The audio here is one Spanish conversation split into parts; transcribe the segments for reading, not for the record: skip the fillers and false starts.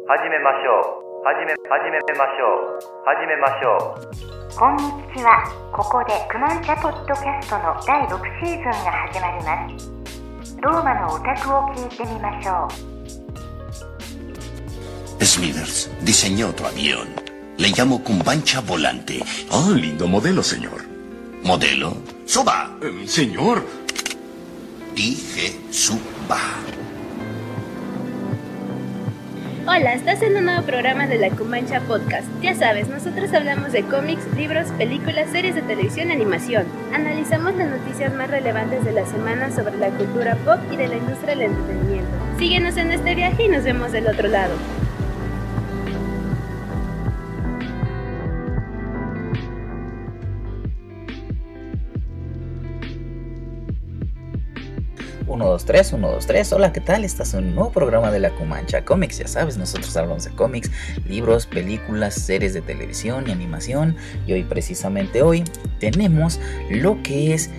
始めましょう。始めましょう。始めましょう。 こんにちは。ここでクマンチャポッドキャストの第6シーズンが始まります。ローマのオタクを聞いてみましょう。Smithers diseñó tu avión. Le llamo Cumbancha Volante. Ah, lindo modelo, señor. ¿Modelo? ¡Suba! Señor. Dije suba. Hola, estás en un nuevo programa de la Cumancha Podcast. Ya sabes, nosotros hablamos de cómics, libros, películas, series de televisión y animación. Analizamos las noticias más relevantes de la semana sobre la cultura pop y de la industria del entretenimiento. Síguenos en este viaje y nos vemos del otro lado. Uno, dos, tres. Hola, ¿qué tal? Estás en un nuevo programa de la Cumancha Comics. Ya sabes, nosotros hablamos de cómics, libros, películas, series de televisión y animación. Y hoy, precisamente hoy, tenemos lo que es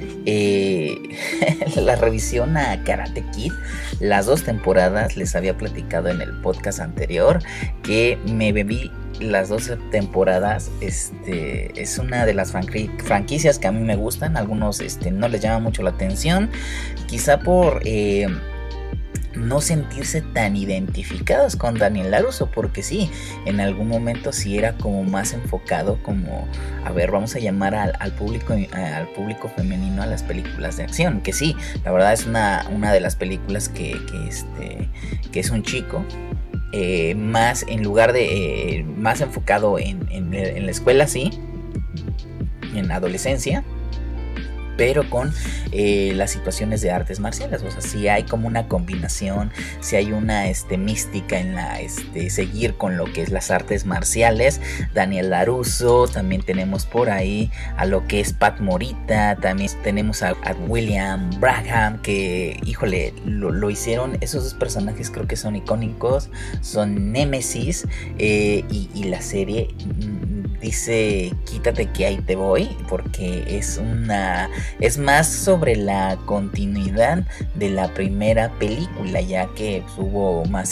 la revisión a Karate Kid. Las 2 temporadas. Les había platicado en el podcast anterior que me bebí las 12 temporadas. Es una de las franquicias que a mí me gustan. Algunos no les llama mucho la atención, quizá por no sentirse tan identificados con Daniel LaRusso, porque sí, en algún momento sí era como más enfocado, como, a ver, vamos a llamar al público femenino a las películas de acción, que sí, la verdad es una de las películas que es un chico, más en lugar de más enfocado en la escuela, sí, en la adolescencia, pero con las situaciones de artes marciales. O sea, sí hay como una combinación, sí hay una mística en la seguir con lo que es las artes marciales. Daniel LaRusso, también tenemos por ahí a lo que es Pat Morita, también tenemos a William Braham, que híjole, lo hicieron. Esos 2 personajes creo que son icónicos, son Némesis, y la serie dice quítate que ahí te voy, porque es más sobre la continuidad de la primera película, ya que hubo más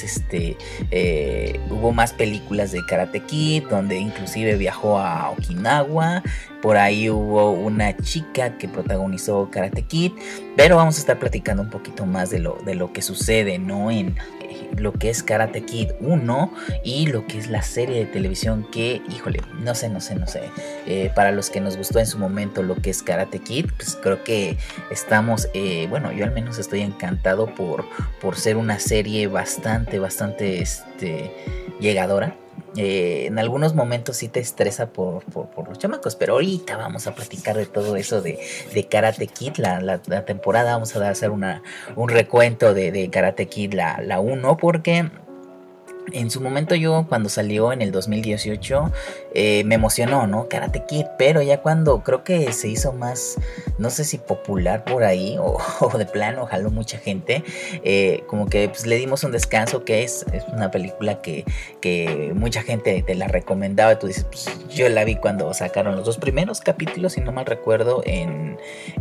películas de Karate Kid, donde inclusive viajó a Okinawa. Por ahí hubo una chica que protagonizó Karate Kid, pero vamos a estar platicando un poquito más de lo que sucede, ¿no? En lo que es Karate Kid 1 y lo que es la serie de televisión que, híjole, no sé. Para los que nos gustó en su momento lo que es Karate Kid, pues creo que estamos, bueno, yo al menos estoy encantado por ser una serie bastante llegadora. En algunos momentos sí te estresa por los chamacos, pero ahorita vamos a platicar de todo eso de Karate Kid, la temporada. Vamos a hacer un recuento de Karate Kid, la 1, porque en su momento yo cuando salió en el 2018 me emocionó, ¿no? Karate Kid, pero ya cuando creo que se hizo más, no sé si popular por ahí o de plano jaló mucha gente, como que pues, le dimos un descanso, que es una película que mucha gente te la recomendaba. Y tú dices, pues yo la vi cuando sacaron los 2 primeros capítulos, si no mal recuerdo, en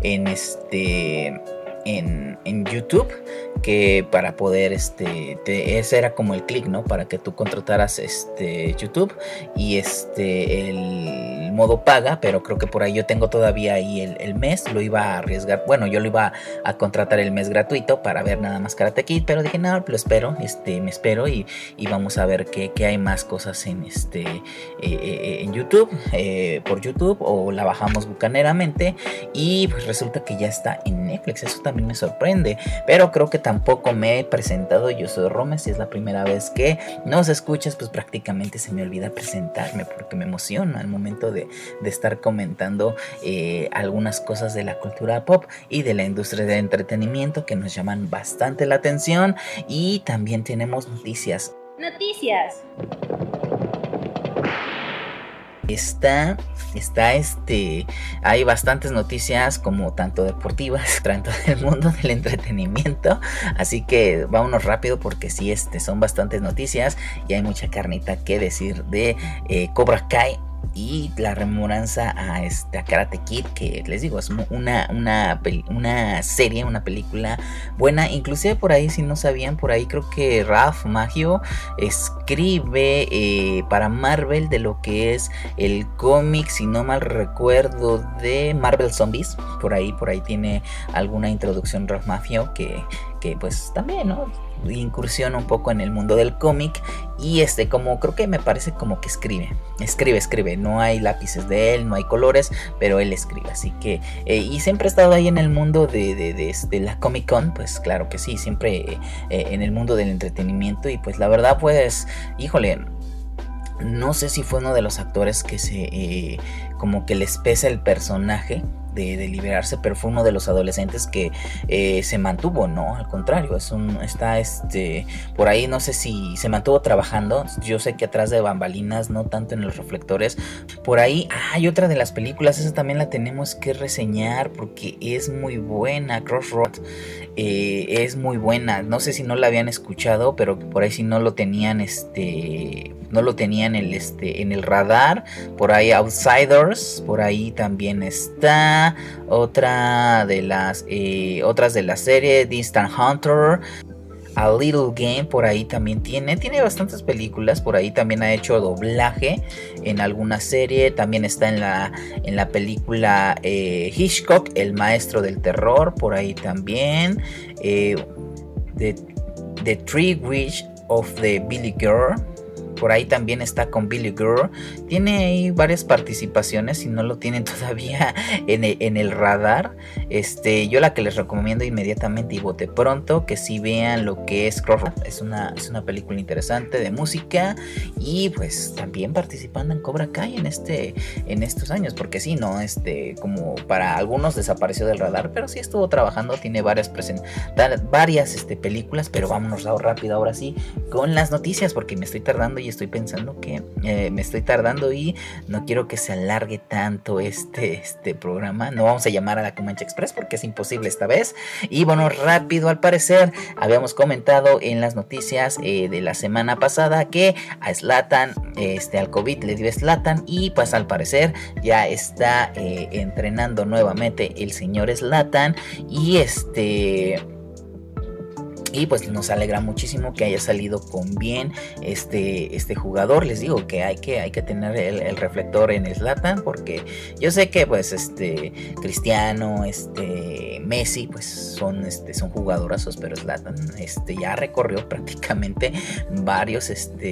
YouTube, que para poder ese era como el click, ¿no? Para que tú contrataras YouTube y el modo paga, pero creo que por ahí yo tengo todavía ahí el mes. Lo iba a arriesgar, bueno, yo lo iba a contratar el mes gratuito para ver nada más Karate Kid, pero dije, no, lo espero, me espero y vamos a ver qué hay más cosas en YouTube, por YouTube, o la bajamos bucaneramente, y pues resulta que ya está en Netflix. Eso también me sorprende, pero creo que tampoco me he presentado. Yo soy Rome. Si es la primera vez que nos escuchas, pues prácticamente se me olvida presentarme, porque me emociona al momento de estar comentando algunas cosas de la cultura pop y de la industria del entretenimiento que nos llaman bastante la atención. Y también tenemos noticias. Hay bastantes noticias, como tanto deportivas, tanto del mundo del entretenimiento, así que vámonos rápido, porque sí, son bastantes noticias y hay mucha carnita que decir de Cobra Kai. y la rememoranza a Karate Kid, que les digo, es una serie, una película buena. Inclusive por ahí, si no sabían, por ahí creo que Ralph Macchio escribe para Marvel de lo que es el cómic, si no mal recuerdo, de Marvel Zombies. Por ahí tiene alguna introducción Ralph Macchio que pues también, ¿no?, incursiona un poco en el mundo del cómic. Y como creo que me parece como que escribe. No hay lápices de él, no hay colores, pero él escribe. Así que y siempre ha estado ahí en el mundo de la Comic Con. Pues claro que sí, siempre en el mundo del entretenimiento. Y pues la verdad, pues híjole, no sé si fue uno de los actores que como que les pesa el personaje de liberarse, pero fue uno de los adolescentes que se mantuvo, ¿no? Al contrario, está por ahí, no sé si se mantuvo trabajando. Yo sé que atrás de bambalinas, no tanto en los reflectores. Por ahí hay otra de las películas, esa también la tenemos que reseñar porque es muy buena. Crossroads es muy buena. No sé si no la habían escuchado, pero por ahí si no lo tenían en el radar. Por ahí Outsiders, por ahí también está otras de la serie Distant Hunter. A Little Game por ahí también tiene bastantes películas. Por ahí también ha hecho doblaje en alguna serie. También está en la película Hitchcock, el maestro del terror. Por ahí también The Three Witch of the Billy Girl. Por ahí también está con Billy Girl. Tiene ahí varias participaciones. Si no lo tienen todavía en el radar, yo la que les recomiendo inmediatamente y bote pronto, que si vean lo que es Crossroads. Es una película interesante de música. Y pues también participando en Cobra Kai en estos años. Porque sí, no, como para algunos desapareció del radar, pero sí estuvo trabajando. Tiene varias películas. Pero vámonos rápido ahora sí con las noticias, porque me estoy tardando y estoy pensando que me estoy tardando y no quiero que se alargue tanto este programa. No vamos a llamar a la Comanche Express porque es imposible esta vez. Y bueno, rápido, al parecer habíamos comentado en las noticias de la semana pasada que a Zlatan, al COVID le dio Zlatan, y pues al parecer ya está entrenando nuevamente el señor Zlatan. Y pues nos alegra muchísimo que haya salido con bien este jugador. Les digo que hay que tener el reflector en Zlatan, porque yo sé que pues Cristiano, Messi, pues son jugadorazos, pero Zlatan ya recorrió prácticamente varios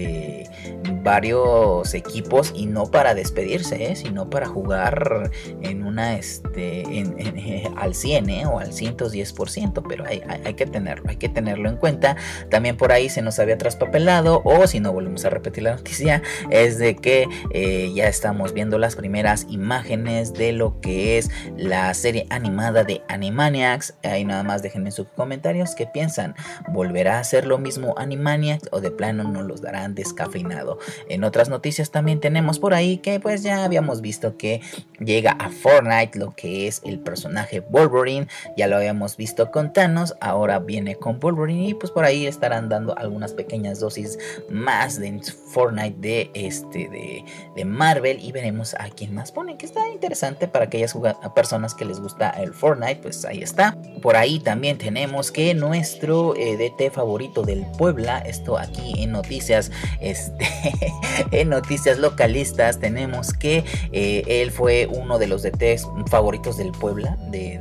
equipos, y no para despedirse, sino para jugar en una al 100 o al 110%, pero hay que tenerlo en cuenta. También por ahí se nos había traspapelado, o si no volvemos a repetir la noticia, es de que ya estamos viendo las primeras imágenes de lo que es la serie animada de Animaniacs. Ahí nada más déjenme sus comentarios qué piensan. ¿Volverá a hacer lo mismo Animaniacs o de plano nos los darán descafeinado? En otras noticias también tenemos por ahí que pues ya habíamos visto que llega a Fortnite lo que es el personaje Wolverine. Ya lo habíamos visto con Thanos, ahora viene con Wolverine, y pues por ahí estarán dando algunas pequeñas dosis más de Fortnite de Marvel, y veremos a quién más ponen, que está interesante para aquellas personas que les gusta el Fortnite. Pues ahí está. Por ahí también tenemos que nuestro DT favorito del Puebla, esto aquí en noticias en noticias localistas, tenemos que él fue uno de los DTs favoritos del Puebla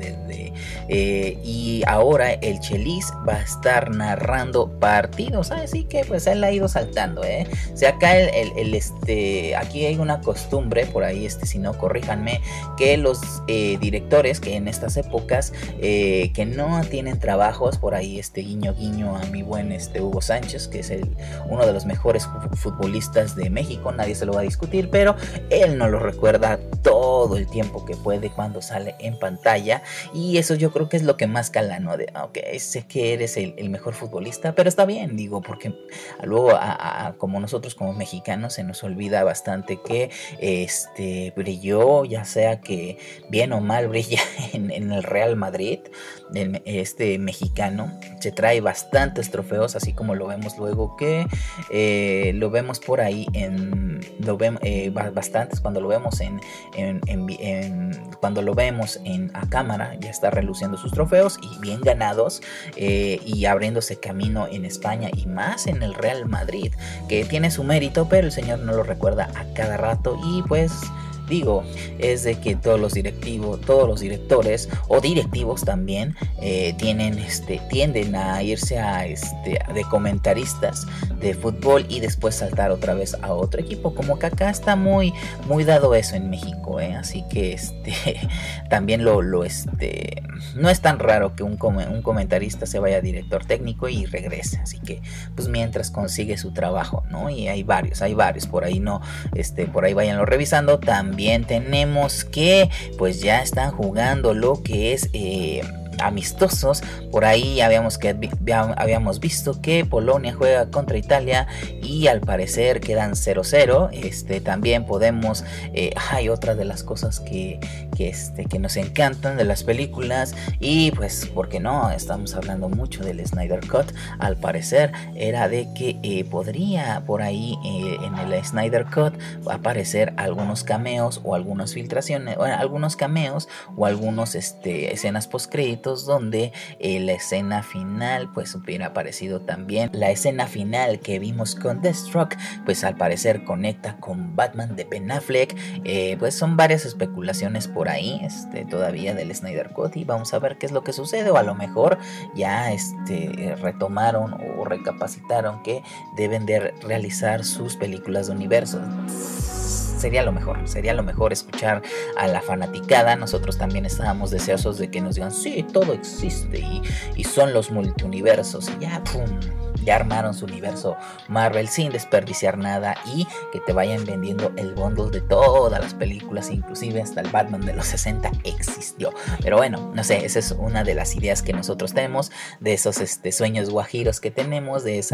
y ahora el Chelis va a estar narrando partidos, así que pues él ha ido saltando, o sea, acá aquí hay una costumbre por ahí, si no, corríjanme, que los directores que en estas épocas que no tienen trabajos, por ahí guiño guiño a mi buen Hugo Sánchez, que es uno de los mejores futbolistas de México, nadie se lo va a discutir, pero él no lo recuerda todo el tiempo que puede cuando sale en pantalla, y eso eso yo creo que es lo que más cala, ¿no? De, ok, sé que eres el mejor futbolista, pero está bien, digo, porque luego como nosotros como mexicanos se nos olvida bastante que brilló, ya sea que bien o mal brilla en el Real Madrid. Este mexicano se trae bastantes trofeos, así como lo vemos luego que lo vemos por ahí bastantes cuando lo vemos cuando lo vemos a cámara, ya está reluciendo sus trofeos y bien ganados, y abriéndose camino en España y más en el Real Madrid, que tiene su mérito, pero el señor no lo recuerda a cada rato. Y pues digo, es de que todos los directores o directivos también tienden a irse de comentaristas de fútbol y después saltar otra vez a otro equipo, como que acá está muy muy dado eso en México, así que también no es tan raro que un comentarista se vaya a director técnico y regrese, así que pues mientras consigue su trabajo, ¿no? Y hay varios por ahí, no por ahí váyanlo revisando. También tenemos que pues ya están jugando lo que es amistosos. Por ahí habíamos visto que Polonia juega contra Italia y al parecer quedan 0-0. También podemos hay otra de las cosas que nos encantan de las películas, y pues porque no estamos hablando mucho del Snyder Cut. Al parecer era de que podría por ahí en el Snyder Cut aparecer algunos cameos o algunas filtraciones, algunos cameos o algunos escenas post créditos donde la escena final pues hubiera aparecido también. La escena final que vimos con Deathstroke pues al parecer conecta con Batman de Ben Affleck. Pues son varias especulaciones por ahí todavía del Snyder Cut, y vamos a ver qué es lo que sucede, o a lo mejor ya retomaron o recapacitaron que deben de realizar sus películas de universo. Sería lo mejor escuchar a la fanaticada. Nosotros también estábamos deseosos de que nos digan sí, todo existe y son los multiuniversos, y ya ya armaron su universo Marvel sin desperdiciar nada, y que te vayan vendiendo el bundle de todas las películas, inclusive hasta el Batman de los 60 existió. Pero bueno, no sé, esa es una de las ideas que nosotros tenemos, de esos sueños guajiros que tenemos, de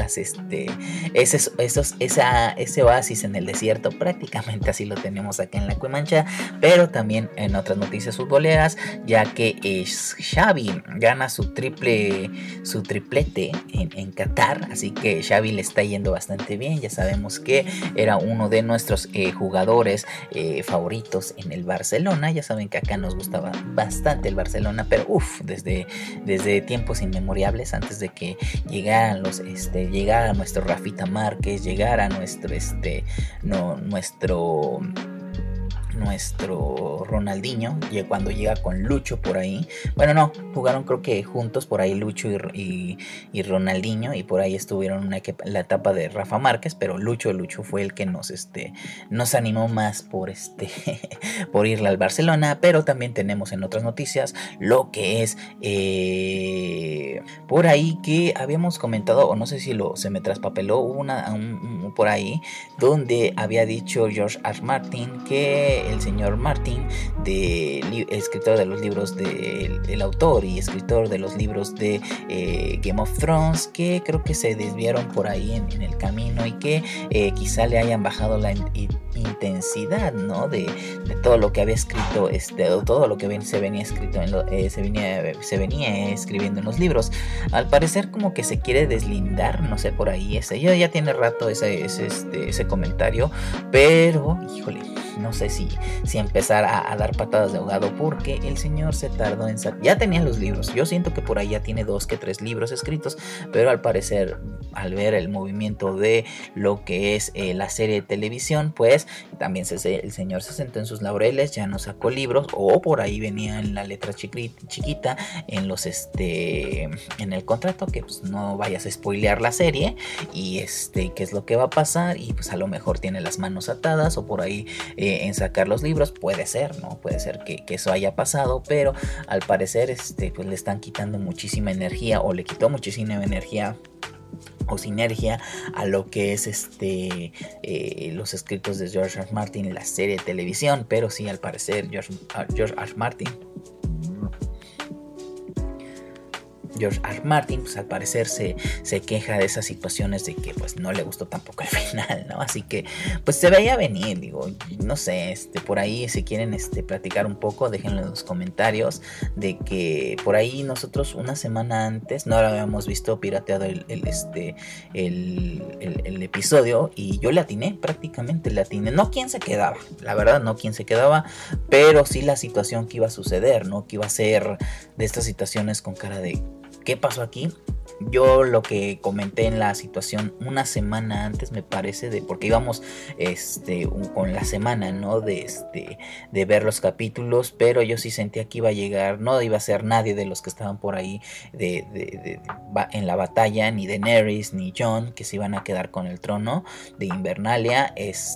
ese oasis en el desierto. Prácticamente así lo tenemos acá en la Cuemancha. Pero también en otras noticias futboleras, ya que Xavi gana su triplete en Qatar. Así que Xavi le está yendo bastante bien. Ya sabemos que era uno de nuestros jugadores favoritos en el Barcelona. Ya saben que acá nos gustaba bastante el Barcelona, pero desde tiempos inmemorables, antes de que llegara nuestro Rafita Márquez, llegara nuestro Ronaldinho, cuando llega con Lucho por ahí. Bueno, no, jugaron creo que juntos por ahí Lucho y Ronaldinho, y por ahí estuvieron la etapa de Rafa Márquez, pero Lucho fue el que nos animó más por irle al Barcelona. Pero también tenemos en otras noticias lo que es por ahí que habíamos comentado, o no sé si se me traspapeló, por ahí donde había dicho George R. Martin, que el señor Martin, escritor de los libros el autor y escritor de los libros de Game of Thrones, que creo que se desviaron por ahí en el camino, y que quizá le hayan bajado la intensidad, ¿no? de todo lo que había escrito, todo lo que se venía escribiendo en los libros. Al parecer como que se quiere deslindar, no sé, por ahí ya tiene rato ese comentario, pero híjole, no sé si empezar a dar patadas de ahogado, porque el señor se tardó ya tenía los libros. Yo siento que por ahí ya tiene 2 que 3 libros escritos, pero al parecer, al ver el movimiento de lo que es la serie de televisión, pues también el señor se sentó en sus laureles, ya no sacó libros, o por ahí venía en la letra chiquita en el contrato, que pues no vayas a spoilear la serie y qué es lo que va a pasar, y pues a lo mejor tiene las manos atadas, o por ahí en sacar los libros. Puede ser, ¿no? Puede ser que eso haya pasado, pero al parecer pues le están quitando muchísima energía, o le quitó muchísima energía o sinergia a lo que es los escritos de George R. Martin, la serie de televisión. Pero sí, al parecer George R. Martin George R. Martin, pues al parecer se queja de esas situaciones de que pues no le gustó tampoco el final, ¿no? Así que pues se veía venir, digo, no sé, por ahí si quieren platicar un poco, déjenlo en los comentarios, de que por ahí nosotros una semana antes no habíamos visto pirateado el episodio y yo le atiné, prácticamente le atiné, no quién se quedaba, la verdad no quién se quedaba, pero sí la situación que iba a suceder, ¿no? Que iba a ser de estas situaciones con cara de ¿qué pasó aquí? Yo lo que comenté en la situación una semana antes, me parece, de porque íbamos con la semana, ¿no? De ver los capítulos, pero yo sí sentía que iba a llegar, no iba a ser nadie de los que estaban por ahí en la batalla, ni Daenerys ni Jon, que se iban a quedar con el trono de Invernalia,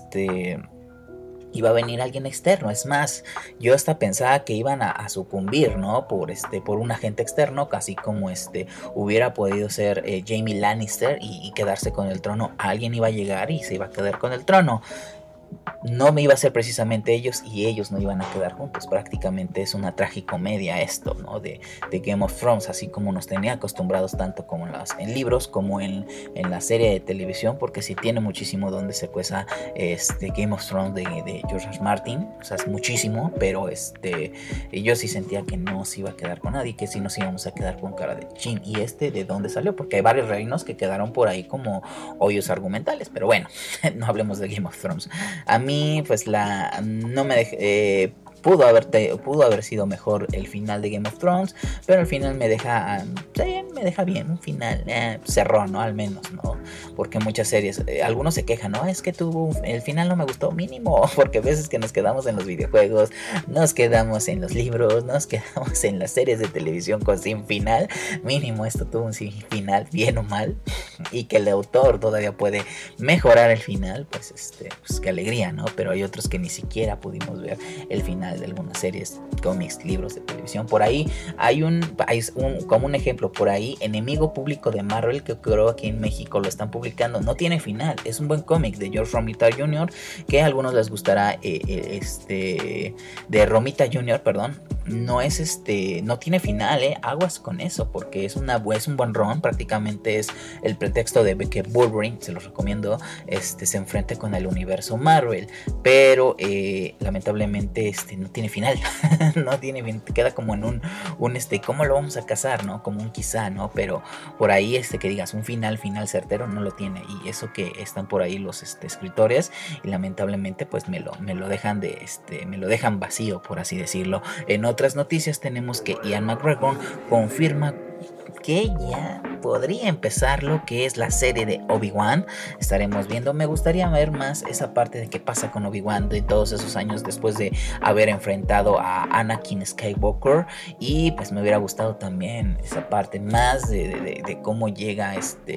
iba a venir alguien externo. Es más, yo hasta pensaba que iban a sucumbir, ¿no? Por un agente externo, casi como hubiera podido ser Jaime Lannister y quedarse con el trono. Alguien iba a llegar y se iba a quedar con el trono. No me iba a ser precisamente ellos y ellos no iban a quedar juntos. Prácticamente es una tragicomedia esto, ¿no? De Game of Thrones, así como nos tenía acostumbrados tanto como en libros como en la serie de televisión, porque sí tiene muchísimo donde se cueza Game of Thrones de George R. Martin, o sea, es muchísimo, pero yo sí sentía que no se iba a quedar con nadie, que sí nos íbamos a quedar con cara de chin. Y de dónde salió, porque hay varios reinos que quedaron por ahí como hoyos argumentales, pero bueno, no hablemos de Game of Thrones. A mí, pues no me dejé. Pudo haber sido mejor el final de Game of Thrones, pero al final me deja bien, un final cerró, ¿no? Al menos, ¿no? Porque muchas series, algunos se quejan, ¿no? Es que el final no me gustó, mínimo, porque a veces que nos quedamos en los videojuegos, nos quedamos en los libros, nos quedamos en las series de televisión con sin final, mínimo esto tuvo un sin final, bien o mal, y que el autor todavía puede mejorar el final, pues qué alegría, ¿no? Pero hay otros que ni siquiera pudimos ver el final de algunas series, cómics, libros de televisión. Por ahí hay como un ejemplo, por ahí Enemigo Público de Marvel, que creo aquí en México lo están publicando, no tiene final, es un buen cómic de George Romita Jr. que a algunos les gustará, de Romita Jr., perdón, no tiene final, aguas con eso, porque es un buen run, prácticamente es el pretexto de que Wolverine, se los recomiendo, se enfrente con el universo Marvel, pero lamentablemente no tiene final, no tiene fin, queda como en un ¿cómo lo vamos a casar, no? Como un quizá, ¿no? Pero por ahí que digas un final certero no lo tiene, y eso que están por ahí los escritores, y lamentablemente pues me lo dejan me lo dejan vacío, por así decirlo. En otras noticias tenemos que Ian McGregor confirma que ya podría empezar lo que es la serie de Obi-Wan. Estaremos viendo, me gustaría ver más esa parte de qué pasa con Obi-Wan de todos esos años después de haber enfrentado a Anakin Skywalker, y pues me hubiera gustado también esa parte más de cómo llega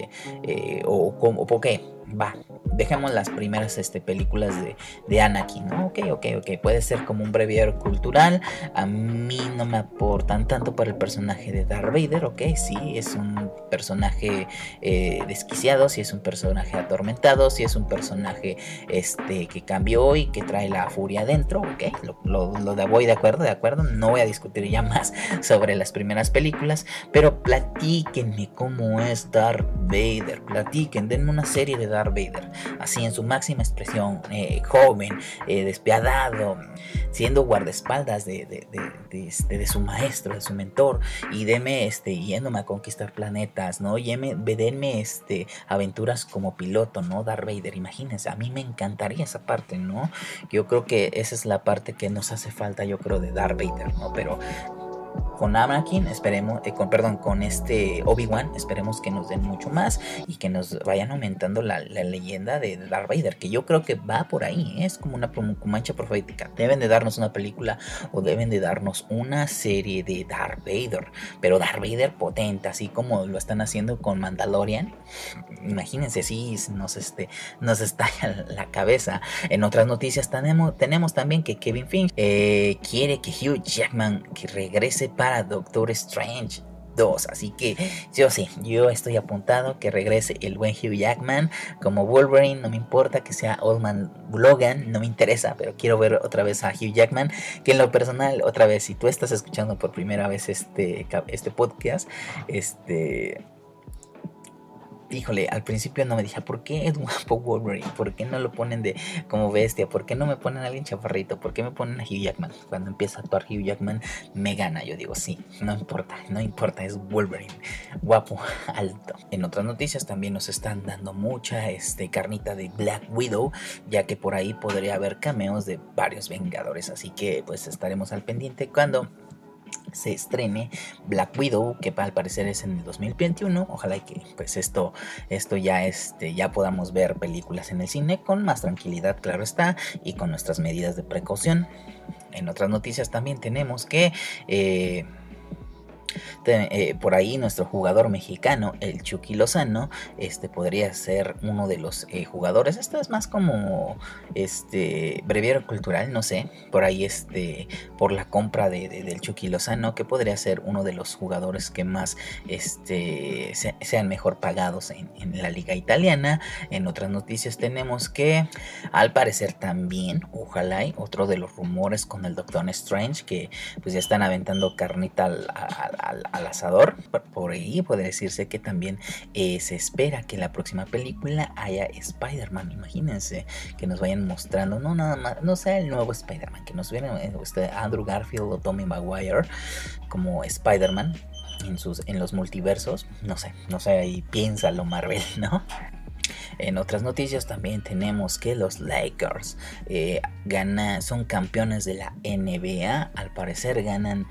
o por qué. Dejemos las primeras películas de Anakin, ¿no? Ok, puede ser como un breviario cultural. A mí no me aportan tanto para el personaje de Darth Vader, ok, sí, es un personaje desquiciado, sí es un personaje atormentado, sí es un personaje que cambió y que trae la furia adentro, ok, voy de acuerdo, no voy a discutir ya más sobre las primeras películas, pero platíquenme cómo es Darth Vader, denme una serie de Darth Vader, así en su máxima expresión, joven, despiadado, siendo guardaespaldas de su maestro, de su mentor, y denme yéndome a conquistar planetas, ¿no? Denme aventuras como piloto, ¿no? Darth Vader, imagínense, a mí me encantaría esa parte, ¿no? Yo creo que esa es la parte que nos hace falta, yo creo, de Darth Vader, ¿no? Pero con Anakin esperemos, con Obi-Wan esperemos que nos den mucho más y que nos vayan aumentando la leyenda de Darth Vader, que yo creo que va por ahí, es como una mancha profética. Deben de darnos una película o deben de darnos una serie de Darth Vader, pero Darth Vader potente, así como lo están haciendo con Mandalorian. Imagínense, sí, nos estalla la cabeza. En otras noticias tenemos también que Kevin Feige quiere que Hugh Jackman que regrese para Doctor Strange. 2. Así que yo estoy apuntado que regrese el buen Hugh Jackman como Wolverine. No me importa que sea Old Man Logan, no me interesa, pero quiero ver otra vez a Hugh Jackman, que en lo personal, otra vez, si tú estás escuchando por primera vez este podcast, híjole, al principio no me dije, ¿por qué es guapo Wolverine? ¿Por qué no lo ponen como bestia? ¿Por qué no me ponen a alguien chaparrito? ¿Por qué me ponen a Hugh Jackman? Cuando empieza a actuar Hugh Jackman me gana. Yo digo, sí, no importa, es Wolverine, guapo, alto. En otras noticias también nos están dando mucha carnita de Black Widow, ya que por ahí podría haber cameos de varios Vengadores. Así que pues estaremos al pendiente cuando se estrene Black Widow, que al parecer es en el 2021. Ojalá que pues esto ya podamos ver películas en el cine con más tranquilidad, claro está, y con nuestras medidas de precaución. En otras noticias también tenemos que por ahí nuestro jugador mexicano, el Chucky Lozano, podría ser uno de los jugadores. Esto es más como breviario cultural, no sé, por ahí por la compra del Chucky Lozano, que podría ser uno de los jugadores que más sean mejor pagados en la liga italiana. En otras noticias tenemos que al parecer también, ojalá, otro de los rumores con el Doctor Strange, que pues ya están aventando carnita al asador. Por ahí puede decirse que también se espera que en la próxima película haya Spider-Man. Imagínense que nos vayan mostrando, no nada más, no sea el nuevo Spider-Man, que nos vieran Andrew Garfield o Tobey Maguire como Spider-Man en los multiversos. No sé, ahí piénsalo, Marvel, ¿no? En otras noticias también tenemos que los Lakers son campeones de la NBA. Al parecer ganan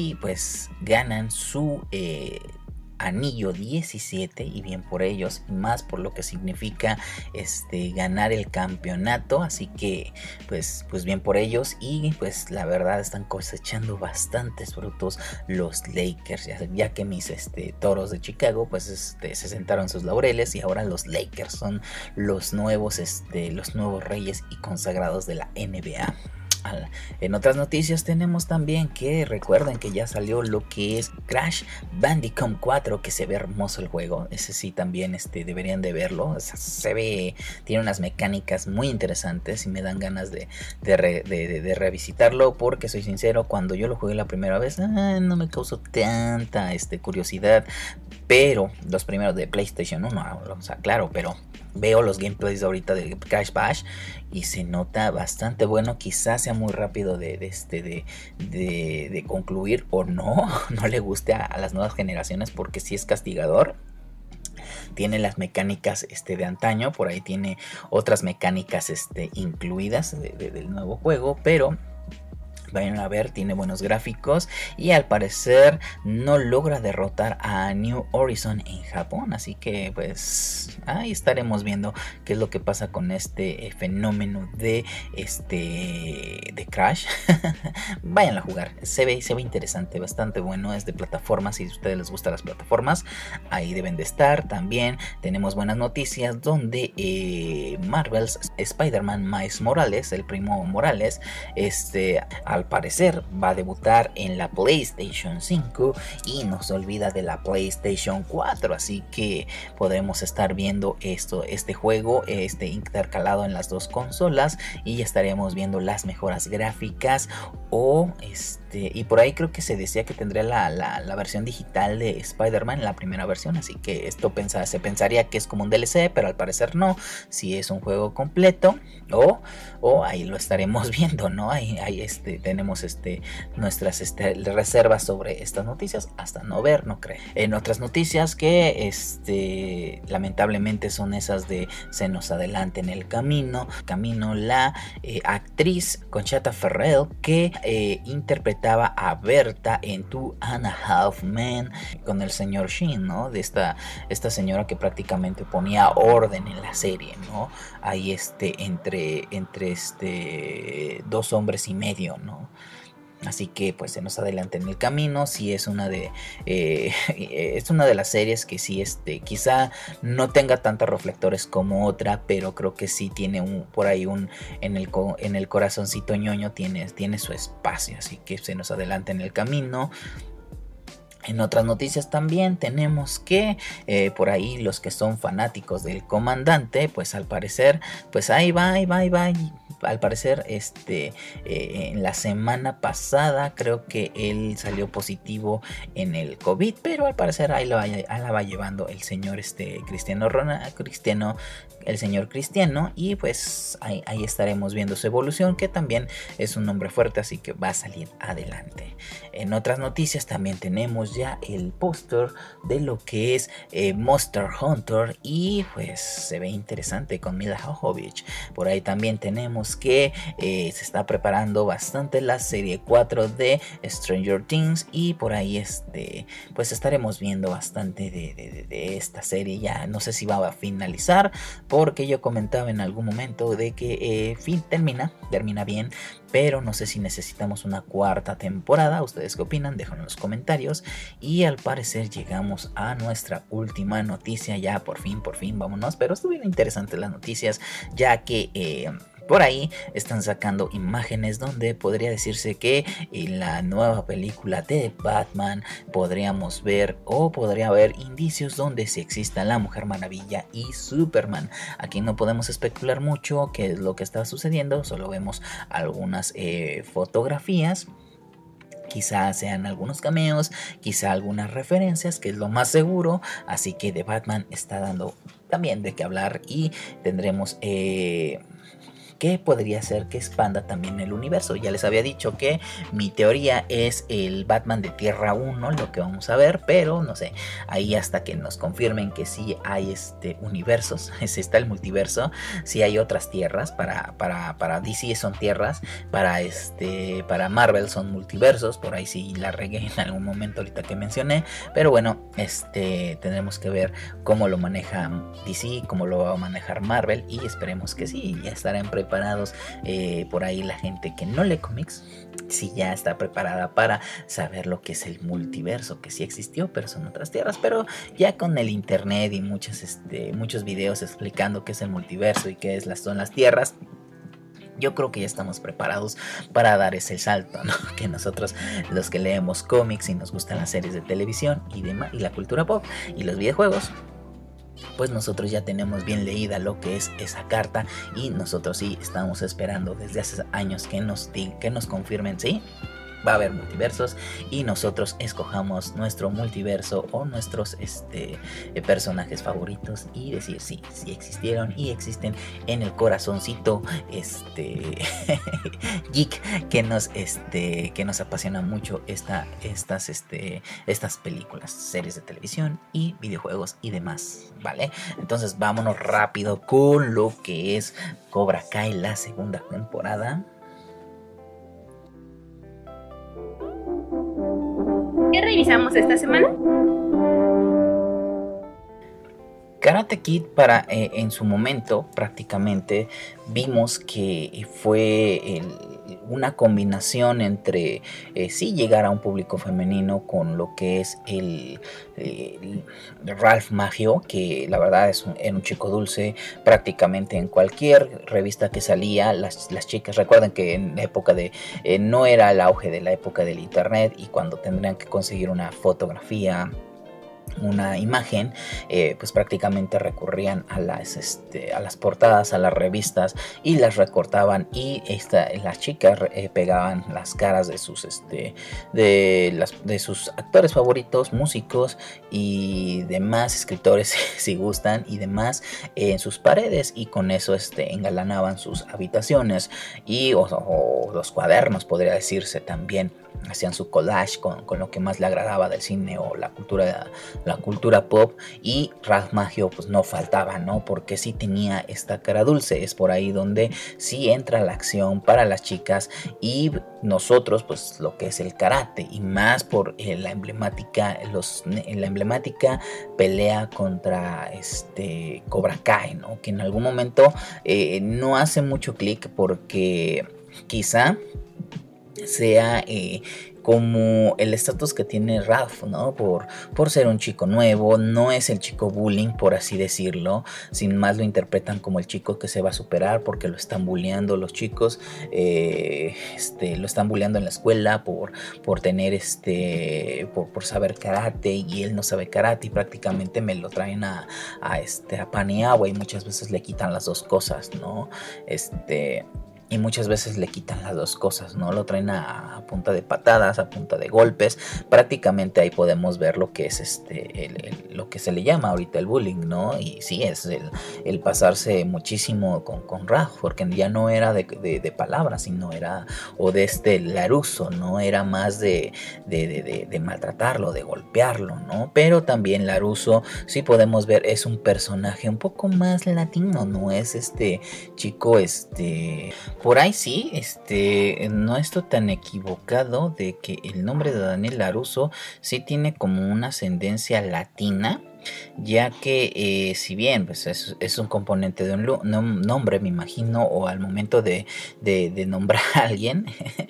su anillo 17, y bien por ellos, y más por lo que significa ganar el campeonato. Así que pues bien por ellos, y pues la verdad están cosechando bastantes frutos los Lakers, ya que mis Toros de Chicago pues se sentaron sus laureles, y ahora los Lakers son los nuevos reyes y consagrados de la NBA. En otras noticias tenemos también que recuerden que ya salió lo que es Crash Bandicoot 4, que se ve hermoso el juego. Ese sí también deberían de verlo. O sea, tiene unas mecánicas muy interesantes y me dan ganas de revisitarlo, porque soy sincero, cuando yo lo jugué la primera vez no me causó tanta curiosidad. Pero los primeros de PlayStation 1, o sea, claro, pero veo los gameplays ahorita de Crash Bash y se nota bastante bueno. Quizás sea muy rápido de concluir, o no le guste a las nuevas generaciones, porque sí es castigador. Tiene las mecánicas de antaño, por ahí tiene otras mecánicas incluidas del nuevo juego, pero vayan a ver, tiene buenos gráficos, y al parecer no logra derrotar a New Horizon en Japón. Así que pues ahí estaremos viendo qué es lo que pasa con fenómeno de Crash. Vayan a jugar, se ve interesante, bastante bueno. Es de plataformas, si a ustedes les gustan las plataformas, ahí deben de estar. También tenemos buenas noticias donde Marvel's Spider-Man Miles Morales, el primo Morales, al parecer va a debutar en la PlayStation 5 y no se olvida de la PlayStation 4, así que podremos estar viendo este juego intercalado en las dos consolas, y ya estaremos viendo las mejoras gráficas y por ahí creo que se decía que tendría la versión digital de Spider-Man en la primera versión, así que esto se pensaría que es como un DLC, pero al parecer no, si es un juego completo, o ahí lo estaremos viendo, ¿no? Ahí tenemos nuestras reservas sobre estas noticias, hasta no ver, no creer. En otras noticias que lamentablemente son esas de se nos adelanta en el camino la actriz Conchata Ferrell, que interpretaba a Berta en 2.5 Men con el señor Sheen, ¿no? De esta señora que prácticamente ponía orden en la serie, ¿no? Ahí entre dos hombres y medio, ¿no? Así que pues se nos adelanta en el camino. Sí, es una de las series que sí quizá no tenga tantos reflectores como otra, pero creo que sí tiene por ahí en el corazoncito ñoño tiene su espacio. Así que se nos adelanta en el camino. En otras noticias también tenemos que por ahí los que son fanáticos del comandante, pues al parecer, pues ahí va. Al parecer, en la semana pasada creo que él salió positivo en el COVID, pero al parecer ahí la va llevando el señor el señor Cristiano, y pues ahí estaremos viendo su evolución, que también es un hombre fuerte, así que va a salir adelante. En otras noticias también tenemos ya el póster de lo que es Monster Hunter, y pues se ve interesante con Mila Jovovich. Por ahí también tenemos que se está preparando bastante la serie 4 de Stranger Things, y por ahí pues estaremos viendo bastante de esta serie. Ya no sé si va a finalizar, porque yo comentaba en algún momento de que termina bien, pero no sé si necesitamos una cuarta temporada. ¿Ustedes qué opinan? Déjenlo en los comentarios. Y al parecer llegamos a nuestra última noticia. Ya por fin, vámonos. Pero estuvieron interesantes las noticias, ya que por ahí están sacando imágenes donde podría decirse que en la nueva película de Batman podríamos ver, o podría haber indicios donde sí exista la Mujer Maravilla y Superman. Aquí no podemos especular mucho qué es lo que está sucediendo, solo vemos algunas fotografías. Quizá sean algunos cameos, quizá algunas referencias, que es lo más seguro. Así que de Batman está dando también de qué hablar, y tendremos que podría ser que expanda también el universo. Ya les había dicho que mi teoría es el Batman de Tierra 1, lo que vamos a ver, pero no sé, ahí hasta que nos confirmen que sí hay universos, está el multiverso, sí hay otras tierras. Para DC son tierras, para Marvel son multiversos. Por ahí sí la regué en algún momento ahorita que mencioné, pero bueno, tendremos que ver cómo lo maneja DC, cómo lo va a manejar Marvel, y esperemos que sí, ya estarán preparados. Por ahí la gente que no lee cómics, sí ya está preparada para saber lo que es el multiverso, que sí existió, pero son otras tierras. Pero ya con el internet y muchos videos explicando qué es el multiverso y qué son las tierras, yo creo que ya estamos preparados para dar ese salto, ¿no? Que nosotros, los que leemos cómics y nos gustan las series de televisión y la cultura pop y los videojuegos, pues nosotros ya tenemos bien leída lo que es esa carta, y nosotros sí estamos esperando desde hace años que nos confirmen si va a haber multiversos, y nosotros escojamos nuestro multiverso o nuestros personajes favoritos, y decir sí existieron y existen en el corazoncito geek que nos apasiona mucho estas películas, series de televisión y videojuegos y demás, ¿vale? Entonces vámonos rápido con lo que es Cobra Kai, la segunda temporada. ¿Qué revisamos esta semana? Karate Kid en su momento prácticamente vimos que fue una combinación entre sí llegar a un público femenino con lo que es el Ralph Macchio, que la verdad era un chico dulce. Prácticamente en cualquier revista que salía, las chicas, recuerden que en la época no era el auge de la época del internet, y cuando tendrían que conseguir una fotografía, una imagen, pues prácticamente recurrían a las portadas, a las revistas, y las recortaban, y las chicas pegaban las caras de sus actores favoritos, músicos y demás escritores si gustan, y demás en sus paredes, y con eso engalanaban sus habitaciones o los cuadernos, podría decirse también. Hacían su collage con lo que más le agradaba del cine o la cultura pop, y Ralph Macchio pues no faltaba, ¿no? Porque sí tenía esta cara dulce. Es por ahí donde sí entra la acción para las chicas, y nosotros pues lo que es el karate, y más por la emblemática pelea contra Cobra Kai, ¿no? Que en algún momento no hace mucho clic, porque quizá sea como el estatus que tiene Ralph, ¿no? Por ser un chico nuevo, no es el chico bullying, por así decirlo, sin más lo interpretan como el chico que se va a superar porque lo están bulleando los chicos, lo están bulleando en la escuela por tener por saber karate, y él no sabe karate y prácticamente me lo traen a Paniagua, y muchas veces le quitan las dos cosas, ¿no? Y muchas veces le quitan las dos cosas, ¿no? Lo traen a punta de patadas, a punta de golpes. Prácticamente ahí podemos ver lo que es lo que se le llama ahorita el bullying, ¿no? Y sí, es el pasarse muchísimo con Ralph, porque ya no era de palabras, sino era, o de Laruso, ¿no? Era más de maltratarlo, de golpearlo, ¿no? Pero también Laruso, sí podemos ver, es un personaje un poco más latino, ¿no? Es chico, por ahí sí, no estoy tan equivocado de que el nombre de Daniel Laruso sí tiene como una ascendencia latina, ya que si bien pues es un componente de un nombre, me imagino, o al momento de nombrar a alguien,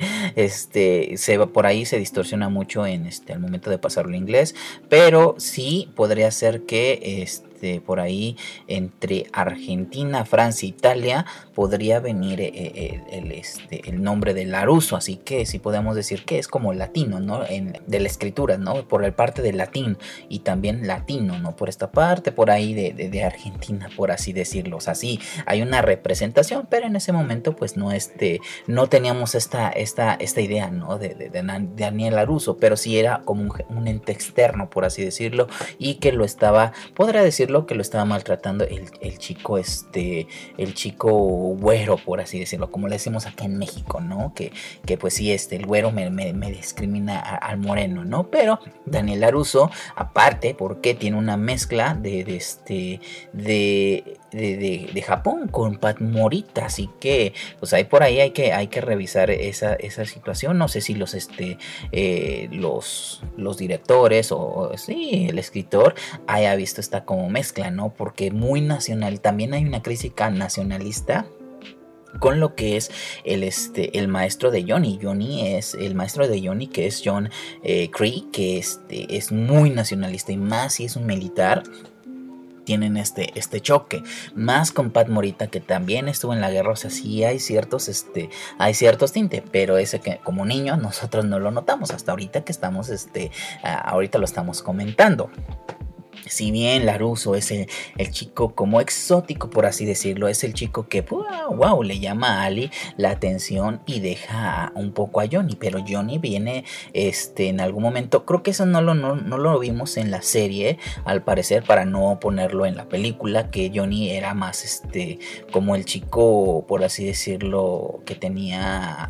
por ahí se distorsiona mucho al momento de pasarlo al inglés, pero sí podría ser que por ahí entre Argentina, Francia, Italia podría venir el nombre de Laruso, así que sí podemos decir que es como latino, ¿no? De la escritura, ¿no? Por el parte del latín y también latino, ¿no? Por esta parte, por ahí de Argentina, por así decirlo. O sea, sí, hay una representación, pero en ese momento pues no teníamos esta idea, ¿no? de Daniel Laruso, pero sí era como un ente externo, por así decirlo, y que podría decirlo que lo estaba maltratando el chico, el chico güero, por así decirlo, como le decimos acá en México, ¿no? Que pues sí, el güero me discrimina al moreno, ¿no? Pero Daniel Laruso, aparte, porque tiene una mezcla de Japón con Pat Morita, así que pues ahí por ahí hay que revisar esa situación. No sé si los directores o sí, el escritor haya visto esta como mezcla, ¿no? Porque muy nacional, también hay una crítica nacionalista con lo que es el maestro de Johnny. Es el maestro de Johnny, que es John Cree, que es muy nacionalista, y más si es un militar. Tienen este choque, más con Pat Morita, que también estuvo en la guerra. O sea, sí hay ciertos tintes, pero ese que como niño nosotros no lo notamos hasta ahorita que estamos ahorita lo estamos comentando. Si bien Laruso es el chico como exótico, por así decirlo, es el chico que wow, le llama a Ali la atención y deja un poco a Johnny, pero Johnny viene en algún momento, creo que eso no lo vimos en la serie, al parecer, para no ponerlo en la película, que Johnny era más como el chico, por así decirlo, que tenía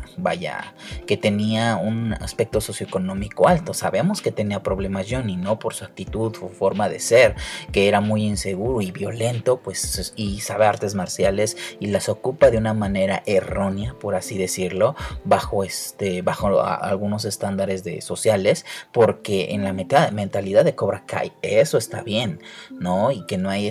un aspecto socioeconómico alto. Sabemos que tenía problemas Johnny, ¿no? Por su actitud o forma de ser, que era muy inseguro y violento, pues, y sabe artes marciales y las ocupa de una manera errónea, por así decirlo, bajo algunos estándares sociales, porque en la mentalidad de Cobra Kai eso está bien, ¿no? Y que no hay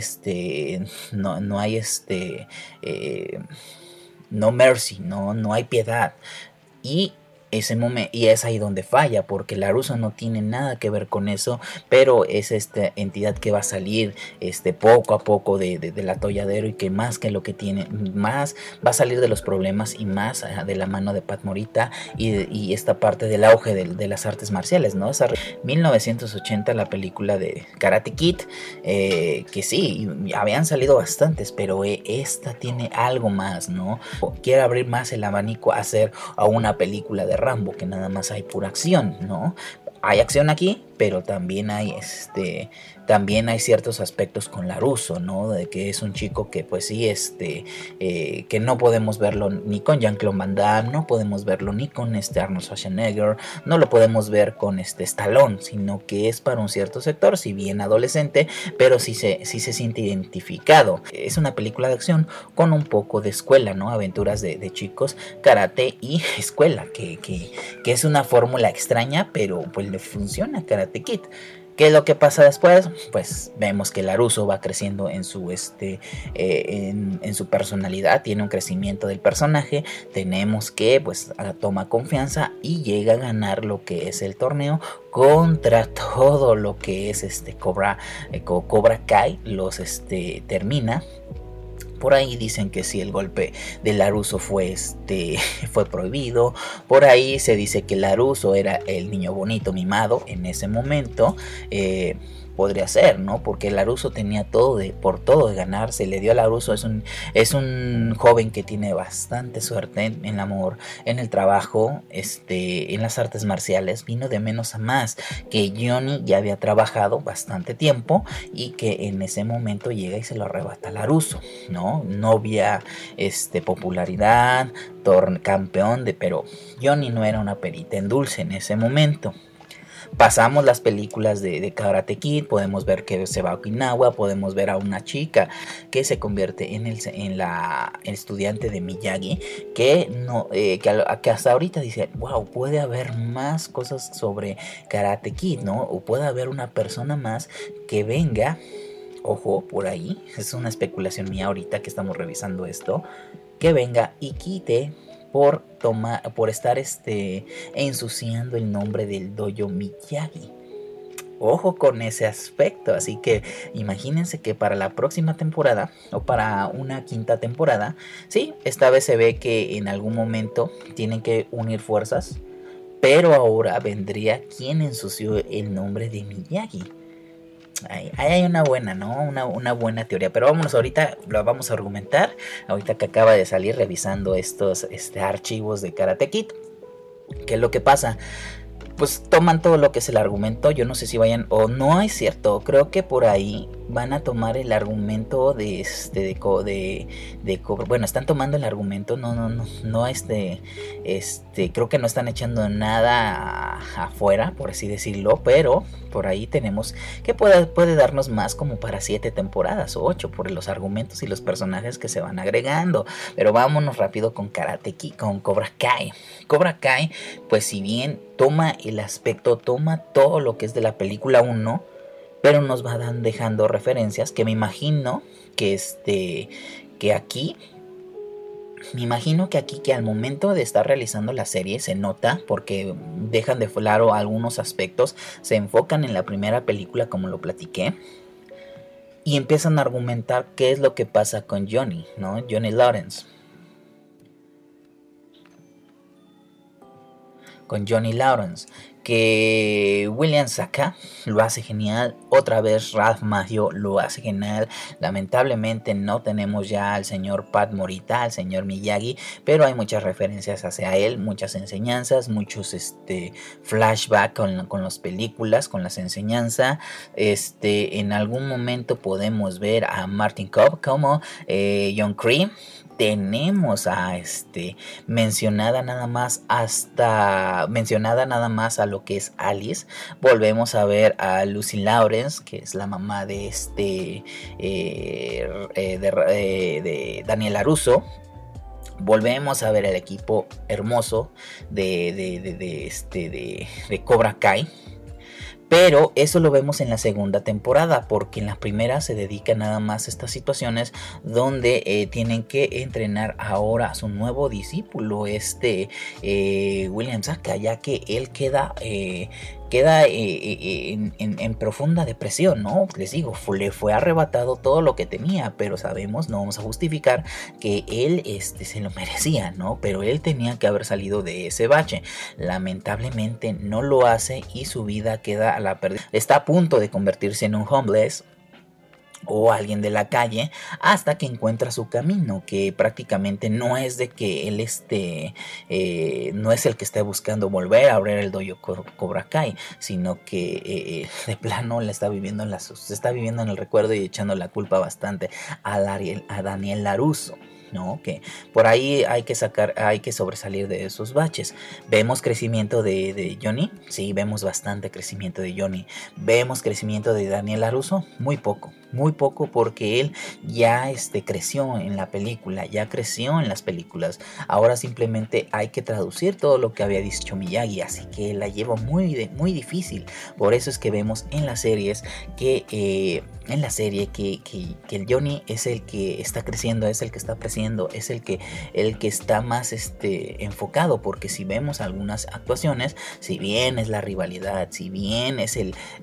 no mercy, no hay piedad. Y es ahí donde falla, porque Laruso no tiene nada que ver con eso, pero es esta entidad que va a salir poco a poco del atolladero, y que más que lo que tiene, más va a salir de los problemas y más de la mano de Pat Morita y esta parte del auge de las artes marciales, ¿no? 1980, la película de Karate Kid, que sí, habían salido bastantes, pero esta tiene algo más, ¿no? Quiere abrir más el abanico a hacer a una película de Rambo, que nada más hay pura acción, ¿no? Hay acción aquí, pero también hay ciertos aspectos con Laruso, ¿no? De que es un chico que pues sí, que no podemos verlo ni con Jean-Claude Van Damme, no podemos verlo ni con Arnold Schwarzenegger, no lo podemos ver con Stallone, sino que es para un cierto sector, si bien adolescente, pero sí se siente identificado. Es una película de acción con un poco de escuela, ¿no? Aventuras de chicos, karate y escuela, que es una fórmula extraña, pero pues le funciona Karate Kid. ¿Qué es lo que pasa después? Pues vemos que Laruso va creciendo en su en su personalidad, tiene un crecimiento del personaje. Tenemos que pues toma confianza y llega a ganar lo que es el torneo contra todo lo que es Cobra Kai. Los termina. Por ahí dicen que si el golpe de Laruso fue prohibido. Por ahí se dice que Laruso era el niño bonito mimado en ese momento. Podría ser, ¿no? Porque Laruso tenía por todo de ganar. Se le dio a Laruso. Es un joven que tiene bastante suerte en el amor, en el trabajo, en las artes marciales. Vino de menos a más. Que Johnny ya había trabajado bastante tiempo y que en ese momento llega y se lo arrebata a Laruso, ¿no? Novia, popularidad, campeón pero Johnny no era una perita en dulce en ese momento. Pasamos las películas de Karate Kid, podemos ver que se va a Okinawa, podemos ver a una chica que se convierte en la estudiante de Miyagi, que hasta ahorita dice, wow, puede haber más cosas sobre Karate Kid, ¿no? O puede haber una persona más que venga, ojo, por ahí, es una especulación mía ahorita que estamos revisando esto, que venga y quite por estar ensuciando el nombre del dojo Miyagi. Ojo con ese aspecto, así que imagínense que para la próxima temporada o para una quinta temporada, sí, esta vez se ve que en algún momento tienen que unir fuerzas, pero ahora vendría quien ensució el nombre de Miyagi. Ahí hay una buena, ¿no? Una buena teoría. Pero vámonos, ahorita lo vamos a argumentar. Ahorita que acaba de salir revisando estos archivos de Karate Kid. ¿Qué es lo que pasa? Pues toman todo lo que es el argumento. Yo no sé si vayan o no es cierto. Creo que por ahí van a tomar el argumento de bueno, están tomando el argumento. No creo que no están echando nada afuera, por así decirlo, pero por ahí tenemos que puede darnos más como para 7 temporadas o 8 por los argumentos y los personajes que se van agregando. Pero vámonos rápido con Karate Kid, con Cobra Kai. Cobra Kai, pues si bien toma todo lo que es de la película 1, pero nos van dejando referencias que me imagino que aquí que al momento de estar realizando la serie se nota, porque dejan de claro algunos aspectos, se enfocan en la primera película como lo platiqué y empiezan a argumentar qué es lo que pasa con Johnny, ¿no? Johnny Lawrence. Con Johnny Lawrence, que William Saka lo hace genial, otra vez Ralph Macchio lo hace genial. Lamentablemente no tenemos ya al señor Pat Morita, al señor Miyagi, pero hay muchas referencias hacia él, muchas enseñanzas, muchos flashback con las películas, con las enseñanzas. En algún momento podemos ver a Martin Cobb como John Cree. Tenemos a mencionada nada más a lo que es Alice. Volvemos a ver a Lucy Lawrence, que es la mamá de Daniel LaRusso. Volvemos a ver el equipo hermoso de Cobra Kai. Pero eso lo vemos en la segunda temporada, porque en la primera se dedica nada más a estas situaciones donde tienen que entrenar ahora a su nuevo discípulo, William Saka, ya que él queda en profunda depresión, ¿no? Les digo, le fue arrebatado todo lo que tenía, pero sabemos, no vamos a justificar que él se lo merecía, ¿no? Pero él tenía que haber salido de ese bache. Lamentablemente no lo hace y su vida queda a la pérdida. Está a punto de convertirse en un homeless o alguien de la calle, hasta que encuentra su camino, que prácticamente no es de que él no es el que esté buscando volver a abrir el dojo Cobra Kai, sino que de plano se está viviendo en el recuerdo y echando la culpa bastante a Daniel LaRusso, ¿no? Que por ahí hay que sobresalir de esos baches. Vemos crecimiento de Johnny, sí, vemos bastante crecimiento de Johnny. Vemos crecimiento de Daniel LaRusso, muy poco. muy poco porque él ya creció en la película, ya creció en las películas. Ahora simplemente hay que traducir todo lo que había dicho Miyagi, así que la lleva muy difícil. Por eso es que vemos en las series que el Johnny es el que está creciendo, es el que está creciendo, es el que está más enfocado, porque si vemos algunas actuaciones, si bien es la rivalidad, si bien es